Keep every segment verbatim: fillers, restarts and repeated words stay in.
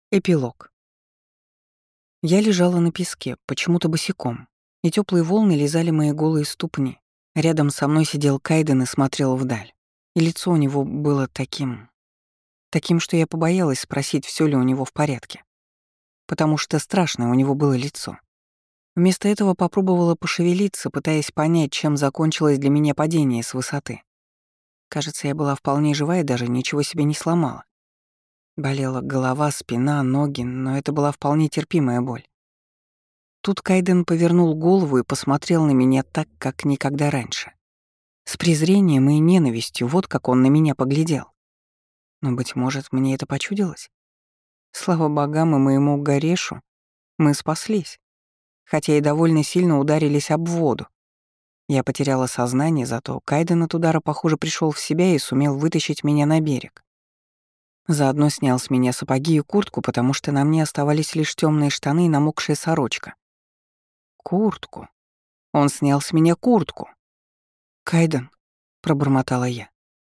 Эпилог. Я лежала на песке, почему-то босиком, и теплые волны лизали мои голые ступни. Рядом со мной сидел Кайден и смотрел вдаль. И лицо у него было таким... Таким, что я побоялась спросить, все ли у него в порядке. Потому что страшное у него было лицо. Вместо этого попробовала пошевелиться, пытаясь понять, чем закончилось для меня падение с высоты. Кажется, я была вполне жива и даже ничего себе не сломала. Болела голова, спина, ноги, но это была вполне терпимая боль. Тут Кайден повернул голову и посмотрел на меня так, как никогда раньше. С презрением и ненавистью, вот как он на меня поглядел. Но, быть может, мне это почудилось? Слава богам и моему Горешу, мы спаслись, хотя и довольно сильно ударились об воду. Я потеряла сознание, зато Кайден от удара, похоже, пришел в себя и сумел вытащить меня на берег. Заодно снял с меня сапоги и куртку, потому что на мне оставались лишь темные штаны и намокшая сорочка. Куртку. Он снял с меня куртку. «Кайден», — пробормотала я.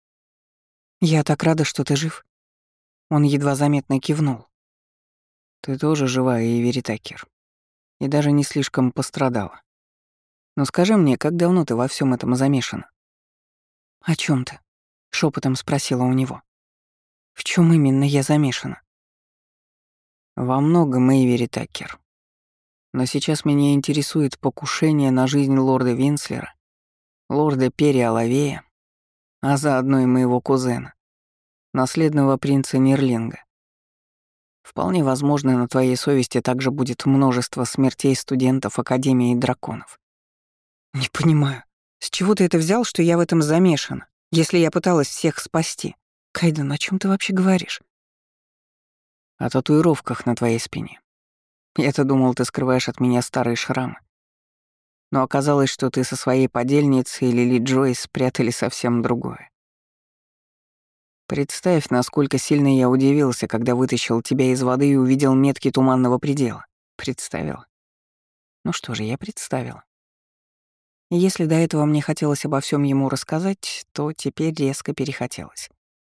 «Я так рада, что ты жив». Он едва заметно кивнул. «Ты тоже жива, Эйвери Такер. И даже не слишком пострадала. Но скажи мне, как давно ты во всем этом замешана?» «О чем ты?» — шепотом спросила у него. «В чем именно я замешана?» «Во многом, Эйвери Такер. Но сейчас меня интересует покушение на жизнь лорда Винслера, лорда Перри Алавея, а заодно и моего кузена, наследного принца Нерлинга. Вполне возможно, на твоей совести также будет множество смертей студентов Академии драконов». «Не понимаю, с чего ты это взял, что я в этом замешана, если я пыталась всех спасти? Кайден, о чем ты вообще говоришь?» «О татуировках на твоей спине. Я-то думал, ты скрываешь от меня старые шрамы. Но оказалось, что ты со своей подельницей Лили Джойс спрятали совсем другое. Представь, насколько сильно я удивился, когда вытащил тебя из воды и увидел метки туманного предела. Представил? Ну что же, я представил. И если до этого мне хотелось обо всем ему рассказать, то теперь резко перехотелось.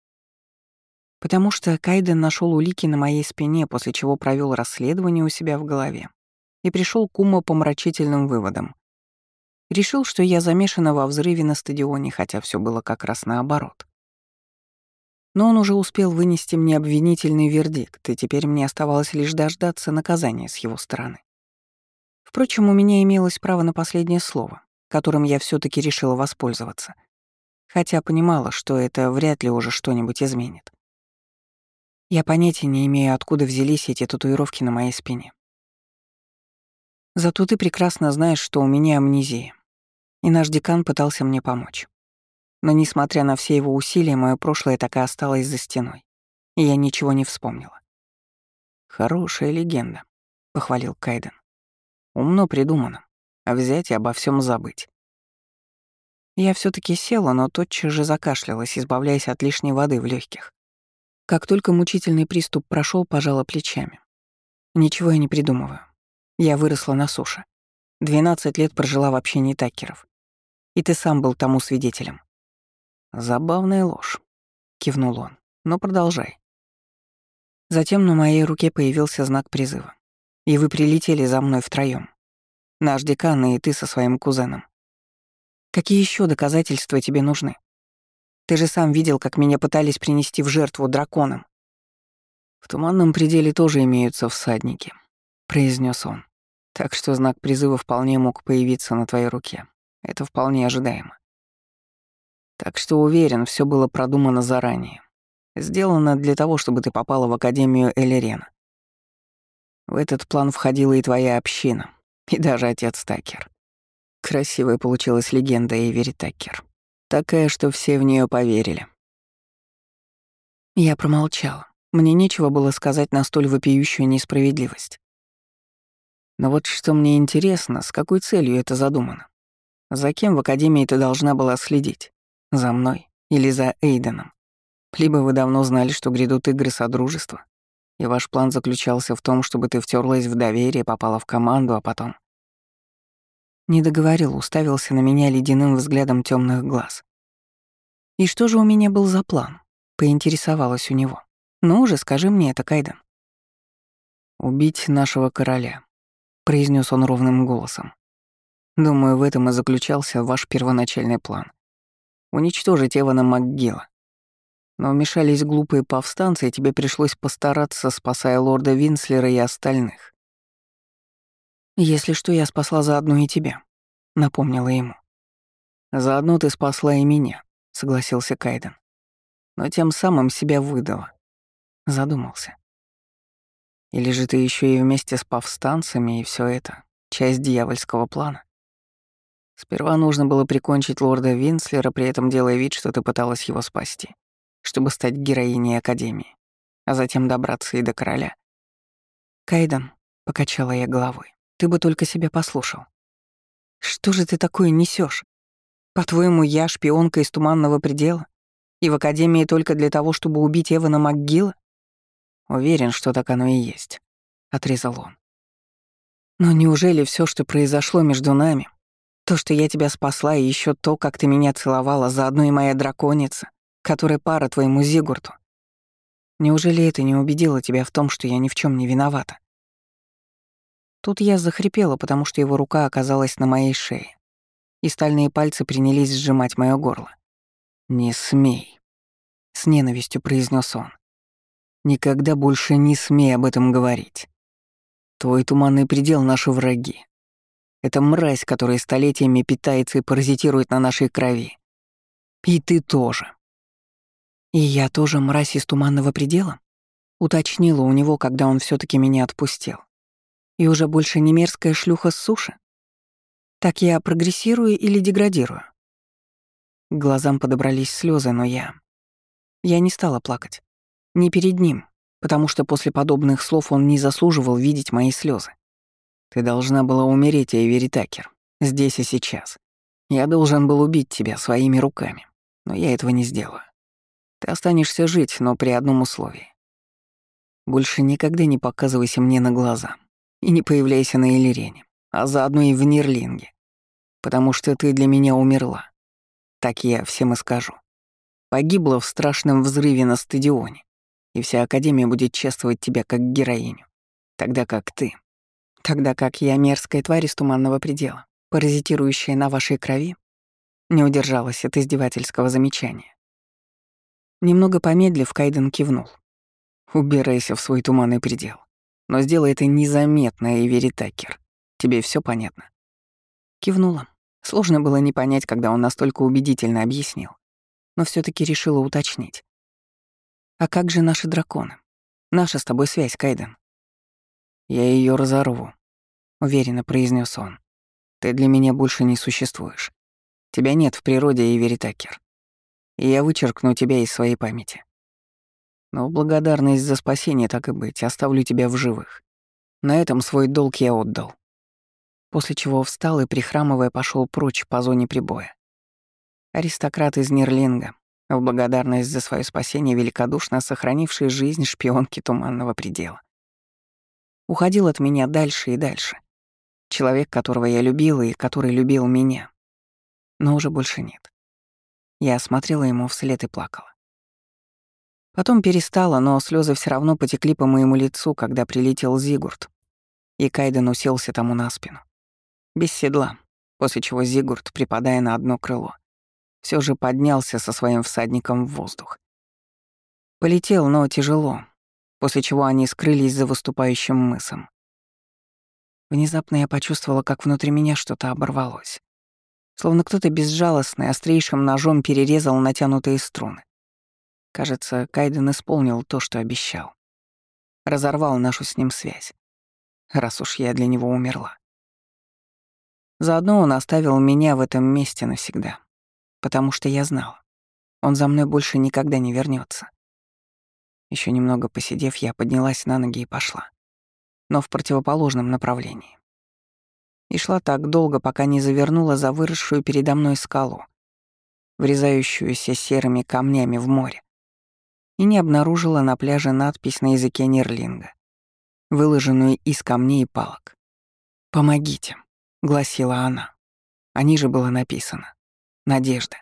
Потому что Кайден нашел улики на моей спине, после чего провел расследование у себя в голове и пришел к умопомрачительным выводам. Решил, что я замешана во взрыве на стадионе, хотя все было как раз наоборот. Но он уже успел вынести мне обвинительный вердикт, и теперь мне оставалось лишь дождаться наказания с его стороны. Впрочем, у меня имелось право на последнее слово, которым я все таки решила воспользоваться, хотя понимала, что это вряд ли уже что-нибудь изменит. Я понятия не имею, откуда взялись эти татуировки на моей спине. Зато ты прекрасно знаешь, что у меня амнезия, и наш декан пытался мне помочь. Но, несмотря на все его усилия, мое прошлое так и осталось за стеной, и я ничего не вспомнила. «Хорошая легенда», — похвалил Кайден. «Умно придумано. А взять и обо всем забыть». Я все таки села, но тотчас же закашлялась, избавляясь от лишней воды в легких. Как только мучительный приступ прошел, пожала плечами. Ничего я не придумываю. Я выросла на суше. Двенадцать лет прожила в общении Такеров. И ты сам был тому свидетелем. «Забавная ложь», — кивнул он. «Но продолжай». Затем на моей руке появился знак призыва. И вы прилетели за мной втроём. Наш декан и ты со своим кузеном. Какие еще доказательства тебе нужны? Ты же сам видел, как меня пытались принести в жертву драконам. «В туманном пределе тоже имеются всадники», — произнес он. «Так что знак призыва вполне мог появиться на твоей руке. Это вполне ожидаемо. Так что уверен, все было продумано заранее. Сделано для того, чтобы ты попала в Академию Элерена. В этот план входила и твоя община, и даже отец Такер. Красивая получилась легенда Эйвери Такер. Такая, что все в нее поверили». Я промолчала. Мне нечего было сказать на столь вопиющую несправедливость. Но вот что мне интересно, с какой целью это задумано? За кем в Академии ты должна была следить? За мной или за Эйденом? Либо вы давно знали, что грядут игры Содружества, и ваш план заключался в том, чтобы ты втерлась в доверие, попала в команду, а потом... Не договорил, уставился на меня ледяным взглядом темных глаз. «И что же у меня был за план?» — поинтересовалась у него. «Ну уже скажи мне это, Кайден». «Убить нашего короля», — произнес он ровным голосом. «Думаю, в этом и заключался ваш первоначальный план. Уничтожить Эвана МакГилла. Но вмешались глупые повстанцы, и тебе пришлось постараться, спасая лорда Винслера и остальных». «Если что, я спасла заодно и тебя», — напомнила ему. «Заодно ты спасла и меня», — согласился Кайден. «Но тем самым себя выдала». Задумался. «Или же ты еще и вместе с повстанцами, и все это — часть дьявольского плана? Сперва нужно было прикончить лорда Винслера, при этом делая вид, что ты пыталась его спасти, чтобы стать героиней Академии, а затем добраться и до короля». «Кайден», — покачала я головой, — «ты бы только себя послушал. Что же ты такое несешь? По-твоему, я шпионка из Туманного предела? И в Академии только для того, чтобы убить Эвана МакГилла?» «Уверен, что так оно и есть», — отрезал он. «Но неужели все, что произошло между нами, то, что я тебя спасла, и еще то, как ты меня целовала, заодно и моя драконица, которая пара твоему Зигурту, неужели это не убедило тебя в том, что я ни в чем не виновата?» Тут я захрипела, потому что его рука оказалась на моей шее, и стальные пальцы принялись сжимать моё горло. «Не смей», — с ненавистью произнес он. «Никогда больше не смей об этом говорить. Твой туманный предел — наши враги. Это мразь, которая столетиями питается и паразитирует на нашей крови. И ты тоже». «И я тоже мразь из Туманного предела?» Уточнила у него, когда он все таки меня отпустил. «И уже больше не мерзкая шлюха с суши? Так я прогрессирую или деградирую?» К глазам подобрались слезы, но я... Я не стала плакать. Не перед ним, потому что после подобных слов он не заслуживал видеть мои слезы. «Ты должна была умереть, Эйвери Такер, здесь и сейчас. Я должен был убить тебя своими руками, но я этого не сделаю. Ты останешься жить, но при одном условии. Больше никогда не показывайся мне на глаза и не появляйся на Элирене, а заодно и в Нирлинге, потому что ты для меня умерла. Так я всем и скажу. Погибла в страшном взрыве на стадионе, и вся Академия будет чествовать тебя как героиню, тогда как ты, Тогда как я мерзкая тварь из Туманного предела, паразитирующая на вашей крови, не удержалась от издевательского замечания. Немного помедлив, Кайден кивнул. убирайся в свой туманный предел. Но сделай это незаметно, Эйвери Такер. Тебе все понятно?» Кивнула. Сложно было не понять, когда он настолько убедительно объяснил, но все таки решила уточнить. «А как же наши драконы? Наша с тобой связь, Кайден?» «Я ее разорву», — уверенно произнес он. «Ты для меня больше не существуешь. Тебя нет в природе, Эйвери Такер. И я вычеркну тебя из своей памяти. Но в благодарность за спасение, так и быть, оставлю тебя в живых. На этом свой долг я отдал». После чего встал и, прихрамывая, пошел прочь по зоне прибоя. Аристократ из Нирлинга, в благодарность за свое спасение, великодушно сохранивший жизнь шпионки Туманного предела. Уходил от меня дальше и дальше. Человек, которого я любила и который любил меня. Но уже больше нет. Я смотрела ему вслед и плакала. Потом перестала, но слезы все равно потекли по моему лицу, когда прилетел Зигурд, и Кайден уселся тому на спину. Без седла, после чего Зигурд, припадая на одно крыло, все же поднялся со своим всадником в воздух. Полетел, но тяжело, после чего они скрылись за выступающим мысом. Внезапно я почувствовала, как внутри меня что-то оборвалось. Словно кто-то безжалостный, острейшим ножом перерезал натянутые струны. Кажется, Кайден исполнил то, что обещал. Разорвал нашу с ним связь, раз уж я для него умерла. Заодно он оставил меня в этом месте навсегда, потому что я знала, он за мной больше никогда не вернется. Еще немного посидев, я поднялась на ноги и пошла, но в противоположном направлении. И шла так долго, пока не завернула за выросшую передо мной скалу, врезающуюся серыми камнями в море, и не обнаружила на пляже надпись на языке Нирлинга, выложенную из камней и палок. «Помогите», — гласила она. А ниже было написано «Надежда».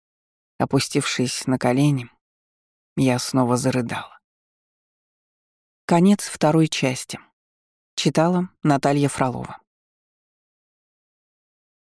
Опустившись на колени, я снова зарыдала. Конец второй части. Читала Наталья Фролова.